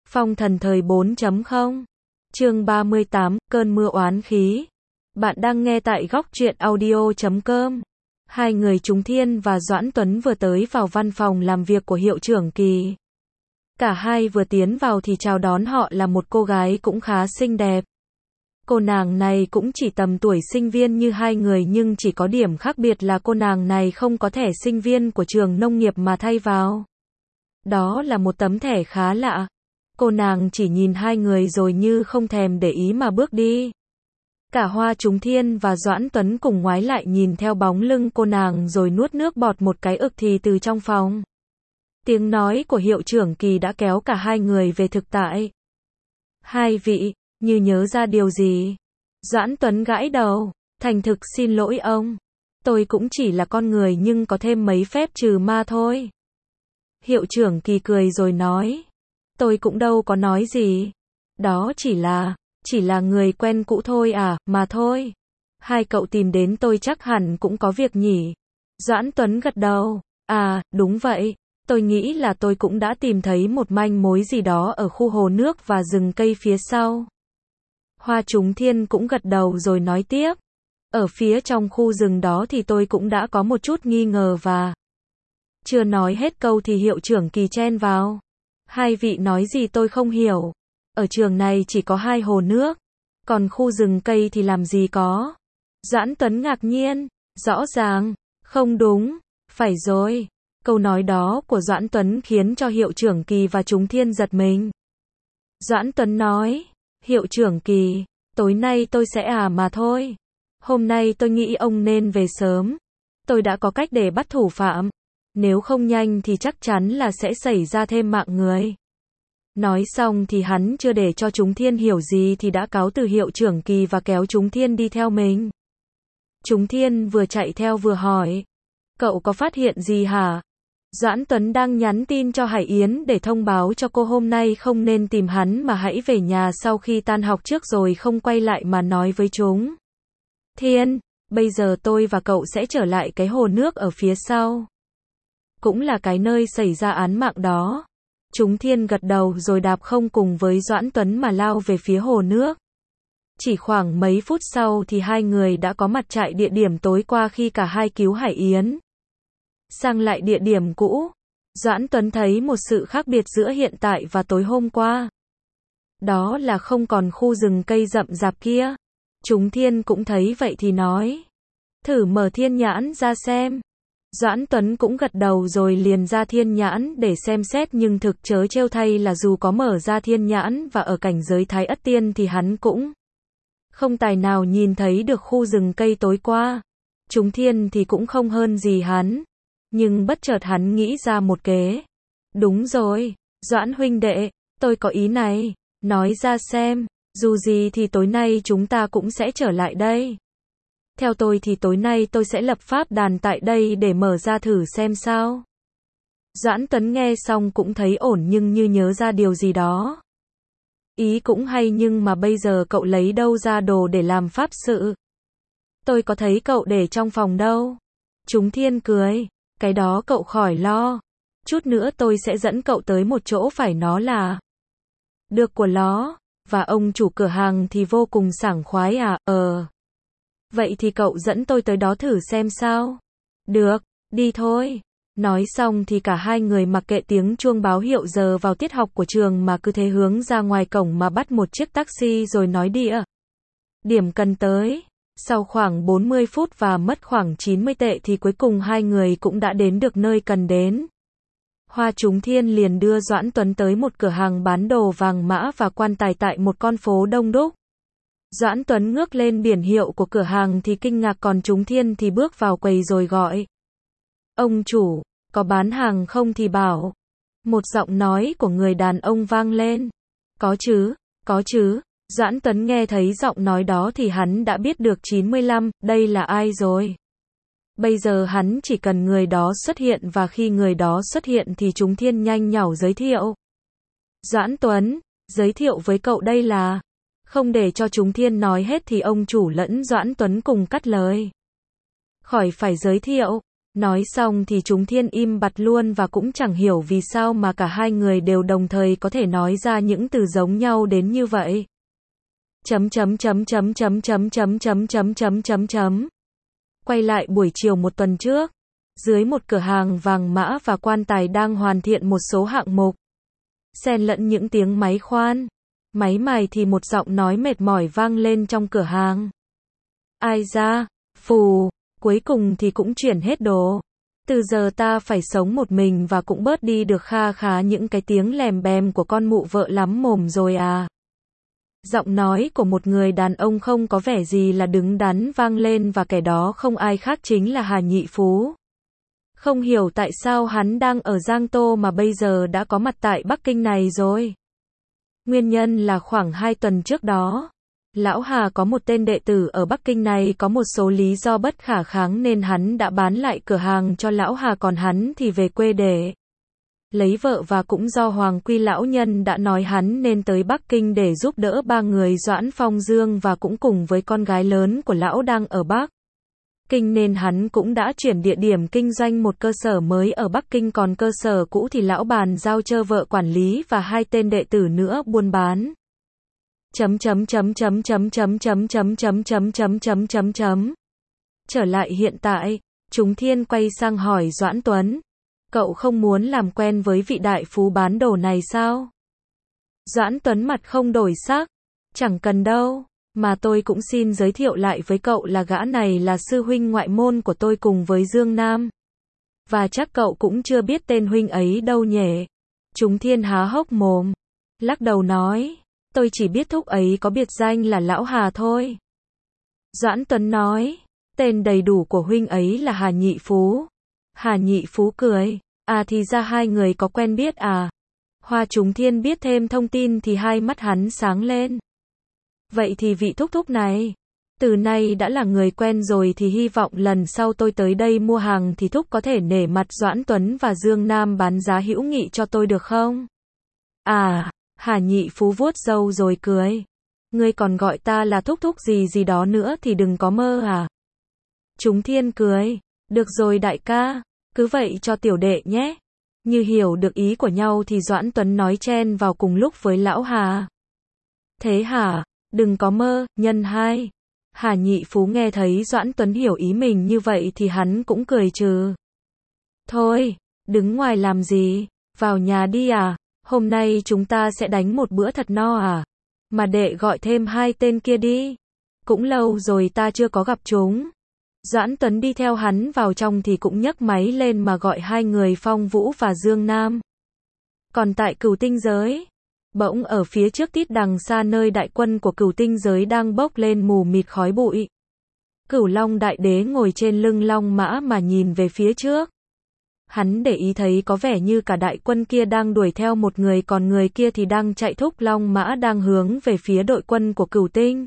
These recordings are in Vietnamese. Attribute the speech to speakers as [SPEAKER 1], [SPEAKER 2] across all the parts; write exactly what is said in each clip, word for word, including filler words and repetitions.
[SPEAKER 1] Phong thần thời bốn chấm không. Chương ba mươi tám, cơn mưa oán khí. Bạn đang nghe tại góc truyện audio chấm com. Hai người Trúng Thiên và Doãn Tuấn vừa tới vào văn phòng làm việc của Hiệu trưởng Kỳ. Cả hai vừa tiến vào thì chào đón họ là một cô gái cũng khá xinh đẹp. Cô nàng này cũng chỉ tầm tuổi sinh viên như hai người, nhưng chỉ có điểm khác biệt là cô nàng này không có thẻ sinh viên của trường nông nghiệp mà thay vào. Đó là một tấm thẻ khá lạ. Cô nàng chỉ nhìn hai người rồi như không thèm để ý mà bước đi. Cả Hoa Trúng Thiên và Doãn Tuấn cùng ngoái lại nhìn theo bóng lưng cô nàng rồi nuốt nước bọt một cái ực thì từ trong phòng. Tiếng nói của Hiệu trưởng Kỳ đã kéo cả hai người về thực tại. Hai vị, như nhớ ra điều gì? Doãn Tuấn gãi đầu, thành thực xin lỗi ông. Tôi cũng chỉ là con người nhưng có thêm mấy phép trừ ma thôi. Hiệu trưởng Kỳ cười rồi nói. Tôi cũng đâu có nói gì. Đó chỉ là, chỉ là người quen cũ thôi à, mà thôi. Hai cậu tìm đến tôi chắc hẳn cũng có việc nhỉ? Doãn Tuấn gật đầu. À, đúng vậy. Tôi nghĩ là tôi cũng đã tìm thấy một manh mối gì đó ở khu hồ nước và rừng cây phía sau. Hoa Trúng Thiên cũng gật đầu rồi nói tiếp. Ở phía trong khu rừng đó thì tôi cũng đã có một chút nghi ngờ và... Chưa nói hết câu thì Hiệu trưởng Kỳ chen vào. Hai vị nói gì tôi không hiểu. Ở trường này chỉ có hai hồ nước. Còn khu rừng cây thì làm gì có. Doãn Tuấn ngạc nhiên. Rõ ràng. Không đúng. Phải rồi. Câu nói đó của Doãn Tuấn khiến cho Hiệu trưởng Kỳ và Trúng Thiên giật mình. Doãn Tuấn nói. Hiệu trưởng Kỳ, tối nay tôi sẽ à mà thôi. Hôm nay tôi nghĩ ông nên về sớm. Tôi đã có cách để bắt thủ phạm. Nếu không nhanh thì chắc chắn là sẽ xảy ra thêm mạng người. Nói xong thì hắn chưa để cho Trúng Thiên hiểu gì thì đã cáo từ Hiệu trưởng Kỳ và kéo Trúng Thiên đi theo mình. Trúng Thiên vừa chạy theo vừa hỏi. Cậu có phát hiện gì hả? Doãn Tuấn đang nhắn tin cho Hải Yến để thông báo cho cô hôm nay không nên tìm hắn mà hãy về nhà sau khi tan học trước rồi không quay lại mà nói với chúng. Thiên, bây giờ tôi và cậu sẽ trở lại cái hồ nước ở phía sau. Cũng là cái nơi xảy ra án mạng đó. Trúng Thiên gật đầu rồi đạp không cùng với Doãn Tuấn mà lao về phía hồ nước. Chỉ khoảng mấy phút sau thì hai người đã có mặt tại địa điểm tối qua khi cả hai cứu Hải Yến. Sang lại địa điểm cũ, Doãn Tuấn thấy một sự khác biệt giữa hiện tại và tối hôm qua. Đó là không còn khu rừng cây rậm rạp kia. Trúng Thiên cũng thấy vậy thì nói. Thử mở thiên nhãn ra xem. Doãn Tuấn cũng gật đầu rồi liền ra thiên nhãn để xem xét, nhưng thực chớ trêu thay là dù có mở ra thiên nhãn và ở cảnh giới Thái Ất Tiên thì hắn cũng không tài nào nhìn thấy được khu rừng cây tối qua. Trúng Thiên thì cũng không hơn gì hắn. Nhưng bất chợt hắn nghĩ ra một kế. Đúng rồi, Doãn huynh đệ, tôi có ý này. Nói ra xem, dù gì thì tối nay chúng ta cũng sẽ trở lại đây. Theo tôi thì tối nay tôi sẽ lập pháp đàn tại đây để mở ra thử xem sao. Doãn Tuấn nghe xong cũng thấy ổn nhưng như nhớ ra điều gì đó. Ý cũng hay nhưng mà bây giờ cậu lấy đâu ra đồ để làm pháp sự? Tôi có thấy cậu để trong phòng đâu. Trúng Thiên cười. Cái đó cậu khỏi lo. Chút nữa tôi sẽ dẫn cậu tới một chỗ phải nó là được của nó. Và ông chủ cửa hàng thì vô cùng sảng khoái à, ờ. Vậy thì cậu dẫn tôi tới đó thử xem sao. Được, đi thôi. Nói xong thì cả hai người mặc kệ tiếng chuông báo hiệu giờ vào tiết học của trường mà cứ thế hướng ra ngoài cổng mà bắt một chiếc taxi rồi nói địa điểm cần tới. Sau khoảng bốn mươi phút và mất khoảng chín mươi tệ thì cuối cùng hai người cũng đã đến được nơi cần đến. Hoa Trúng Thiên liền đưa Doãn Tuấn tới một cửa hàng bán đồ vàng mã và quan tài tại một con phố đông đúc. Doãn Tuấn ngước lên biển hiệu của cửa hàng thì kinh ngạc, còn Trúng Thiên thì bước vào quầy rồi gọi. Ông chủ, có bán hàng không thì bảo. Một giọng nói của người đàn ông vang lên. Có chứ, có chứ. Doãn Tuấn nghe thấy giọng nói đó thì hắn đã biết được chín mươi lăm, đây là ai rồi. Bây giờ hắn chỉ cần người đó xuất hiện và khi người đó xuất hiện thì Trúng Thiên nhanh nhảu giới thiệu. Doãn Tuấn, giới thiệu với cậu đây là... Không để cho Trúng Thiên nói hết thì ông chủ lẫn Doãn Tuấn cùng cắt lời. Khỏi phải giới thiệu, Nói xong thì chúng thiên im bặt luôn và cũng chẳng hiểu vì sao mà cả hai người đều đồng thời có thể nói ra những từ giống nhau đến như vậy. Chấm chấm chấm chấm chấm chấm chấm chấm chấm chấm chấm chấm. Quay lại buổi chiều một tuần trước, dưới một cửa hàng vàng mã và quan tài đang hoàn thiện một số hạng mục. Xen lẫn những tiếng máy khoan, máy mài thì một giọng nói mệt mỏi vang lên trong cửa hàng. Ai ra, phù, cuối cùng thì cũng chuyển hết đồ. Từ giờ ta phải sống một mình và cũng bớt đi được kha khá những cái tiếng lèm bèm của con mụ vợ lắm mồm rồi à. Giọng nói của một người đàn ông không có vẻ gì là đứng đắn vang lên và kẻ đó không ai khác chính là Hà Nhị Phú. Không hiểu tại sao hắn đang ở Giang Tô mà bây giờ đã có mặt tại Bắc Kinh này rồi. Nguyên nhân là khoảng hai tuần trước đó, Lão Hà có một tên đệ tử ở Bắc Kinh này có một số lý do bất khả kháng nên hắn đã bán lại cửa hàng cho Lão Hà còn hắn thì về quê để lấy vợ và cũng do Hoàng Quy lão nhân đã nói hắn nên tới Bắc Kinh để giúp đỡ ba người Doãn Phong Dương và cũng cùng với con gái lớn của lão đang ở Bắc Kinh nên hắn cũng đã chuyển địa điểm kinh doanh một cơ sở mới ở Bắc Kinh còn cơ sở cũ thì lão bàn giao cho vợ quản lý và hai tên đệ tử nữa buôn bán. Chấm chấm chấm chấm chấm chấm chấm chấm chấm chấm chấm chấm chấm chấm. Trở lại hiện tại, chúng thiên quay sang hỏi Doãn Tuấn. Cậu không muốn làm quen với vị đại phú bán đồ này sao? Doãn Tuấn mặt không đổi sắc. Chẳng cần đâu, mà tôi cũng xin giới thiệu lại với cậu là gã này là sư huynh ngoại môn của tôi cùng với Dương Nam. Và chắc cậu cũng chưa biết tên huynh ấy đâu nhỉ? Chúng thiên há hốc mồm, lắc đầu nói, tôi chỉ biết thúc ấy có biệt danh là Lão Hà thôi. Doãn Tuấn nói, tên đầy đủ của huynh ấy là Hà Nhị Phú. Hà Nhị Phú cười, à thì ra hai người có quen biết à. Hoa chúng thiên biết thêm thông tin thì hai mắt hắn sáng lên. Vậy thì vị thúc thúc này, từ nay đã là người quen rồi thì hy vọng lần sau tôi tới đây mua hàng thì thúc có thể nể mặt Doãn Tuấn và Dương Nam bán giá hữu nghị cho tôi được không? À, Hà Nhị Phú vuốt râu rồi cười. Ngươi còn gọi ta là thúc thúc gì gì đó nữa thì đừng có mơ à. Chúng thiên cười, được rồi đại ca, cứ vậy cho tiểu đệ nhé. Như hiểu được ý của nhau thì Doãn Tuấn nói chen vào cùng lúc với Lão Hà. Thế hả? Đừng có mơ, nhân hai. Hà Nhị Phú nghe thấy Doãn Tuấn hiểu ý mình như vậy thì hắn cũng cười trừ. Thôi, đứng ngoài làm gì, vào nhà đi à, hôm nay chúng ta sẽ đánh một bữa thật no à. Mà đệ gọi thêm hai tên kia đi. Cũng lâu rồi ta chưa có gặp chúng. Doãn Tuấn đi theo hắn vào trong thì cũng nhấc máy lên mà gọi hai người Phong Vũ và Dương Nam. Còn tại Cửu Tinh Giới, bỗng ở phía trước tít đằng xa nơi đại quân của Cửu Tinh Giới đang bốc lên mù mịt khói bụi. Cửu Long Đại Đế ngồi trên lưng Long Mã mà nhìn về phía trước. Hắn để ý thấy có vẻ như cả đại quân kia đang đuổi theo một người còn người kia thì đang chạy thúc Long Mã đang hướng về phía đội quân của Cửu Tinh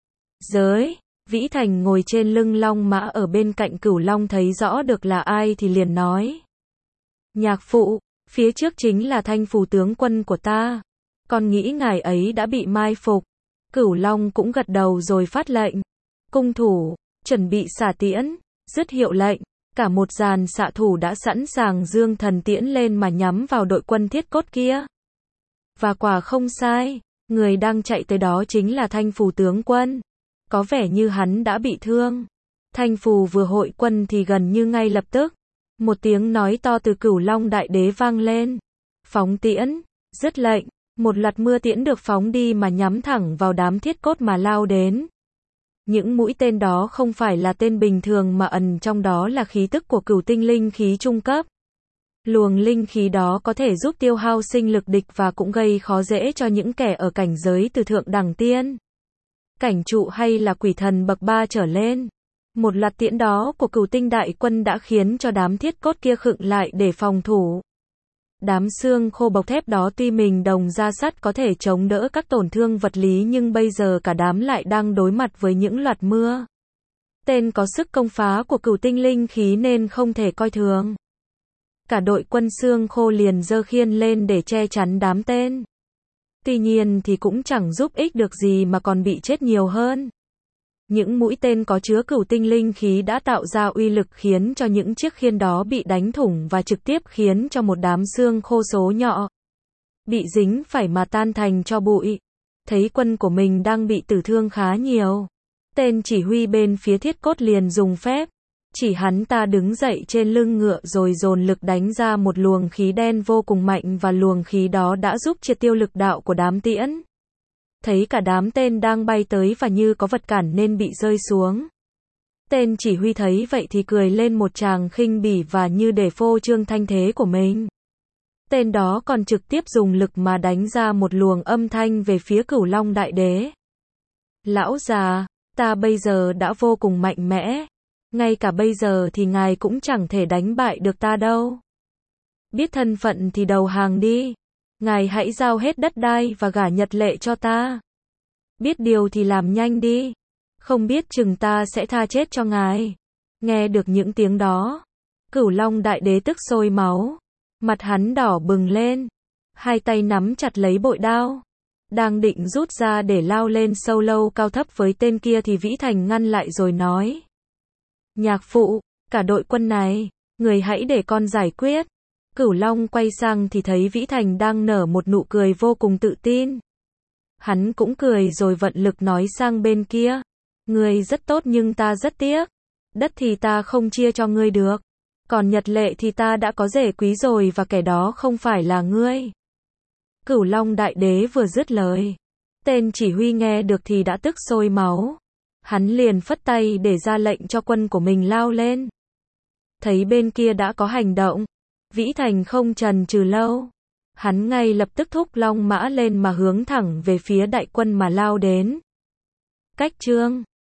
[SPEAKER 1] Giới. Vĩ Thành ngồi trên lưng Long Mã ở bên cạnh Cửu Long thấy rõ được là ai thì liền nói. Nhạc phụ, phía trước chính là Thanh Phù tướng quân của ta. Con nghĩ ngài ấy đã bị mai phục. Cửu Long cũng gật đầu rồi phát lệnh. Cung thủ, chuẩn bị xả tiễn, dứt hiệu lệnh. Cả một dàn xạ thủ đã sẵn sàng dương thần tiễn lên mà nhắm vào đội quân thiết cốt kia. Và quả không sai, người đang chạy tới đó chính là Thanh Phù tướng quân. Có vẻ như hắn đã bị thương. Thanh Phù vừa hội quân thì gần như ngay lập tức, một tiếng nói to từ Cửu Long Đại Đế vang lên. Phóng tiễn, dứt lệnh, một loạt mưa tiễn được phóng đi mà nhắm thẳng vào đám thiết cốt mà lao đến. Những mũi tên đó không phải là tên bình thường mà ẩn trong đó là khí tức của cửu tinh linh khí trung cấp. Luồng linh khí đó có thể giúp tiêu hao sinh lực địch và cũng gây khó dễ cho những kẻ ở cảnh giới từ thượng đẳng tiên, cảnh trụ hay là quỷ thần bậc ba trở lên. Một loạt tiễn đó của cửu tinh đại quân đã khiến cho đám thiết cốt kia khựng lại để phòng thủ. Đám xương khô bọc thép đó tuy mình đồng ra sắt có thể chống đỡ các tổn thương vật lý nhưng bây giờ cả đám lại đang đối mặt với những loạt mưa tên có sức công phá của cửu tinh linh khí nên không thể coi thường. Cả đội quân xương khô liền giơ khiên lên để che chắn đám tên. Tuy nhiên thì cũng chẳng giúp ích được gì mà còn bị chết nhiều hơn. Những mũi tên có chứa cửu tinh linh khí đã tạo ra uy lực khiến cho những chiếc khiên đó bị đánh thủng và trực tiếp khiến cho một đám xương khô số nhỏ bị dính phải mà tan thành tro bụi. Thấy quân của mình đang bị tử thương khá nhiều, tên chỉ huy bên phía Thiết Cốt liền dùng phép chỉ hắn ta đứng dậy trên lưng ngựa rồi dồn lực đánh ra một luồng khí đen vô cùng mạnh, và luồng khí đó đã giúp triệt tiêu lực đạo của đám tiễn. Thấy cả đám tên đang bay tới và như có vật cản nên bị rơi xuống. Tên chỉ huy thấy vậy thì cười lên một tràng khinh bỉ, và như để phô trương thanh thế của mình, tên đó còn trực tiếp dùng lực mà đánh ra một luồng âm thanh về phía Cửu Long Đại Đế. Lão già, ta bây giờ đã vô cùng mạnh mẽ. Ngay cả bây giờ thì ngài cũng chẳng thể đánh bại được ta đâu. Biết thân phận thì đầu hàng đi. Ngài hãy giao hết đất đai và gả Nhật Lệ cho ta. Biết điều thì làm nhanh đi. Không biết chừng ta sẽ tha chết cho ngài. Nghe được những tiếng đó, Cửu Long Đại Đế tức sôi máu. Mặt hắn đỏ bừng lên. Hai tay nắm chặt lấy bội đao. Đang định rút ra để lao lên sâu lâu cao thấp với tên kia thì Vĩ Thành ngăn lại rồi nói. Nhạc phụ, cả đội quân này, người hãy để con giải quyết. Cửu Long quay sang thì thấy Vĩ Thành đang nở một nụ cười vô cùng tự tin. Hắn cũng cười rồi vận lực nói sang bên kia. Ngươi rất tốt nhưng ta rất tiếc. Đất thì ta không chia cho ngươi được. Còn Nhật Lệ thì ta đã có rể quý rồi và kẻ đó không phải là ngươi. Cửu Long Đại Đế vừa dứt lời, tên chỉ huy nghe được thì đã tức sôi máu. Hắn liền phất tay để ra lệnh cho quân của mình lao lên. Thấy bên kia đã có hành động, Vĩ Thành không chần chừ lâu. Hắn ngay lập tức thúc long mã lên mà hướng thẳng về phía đại quân mà lao đến. Cách chương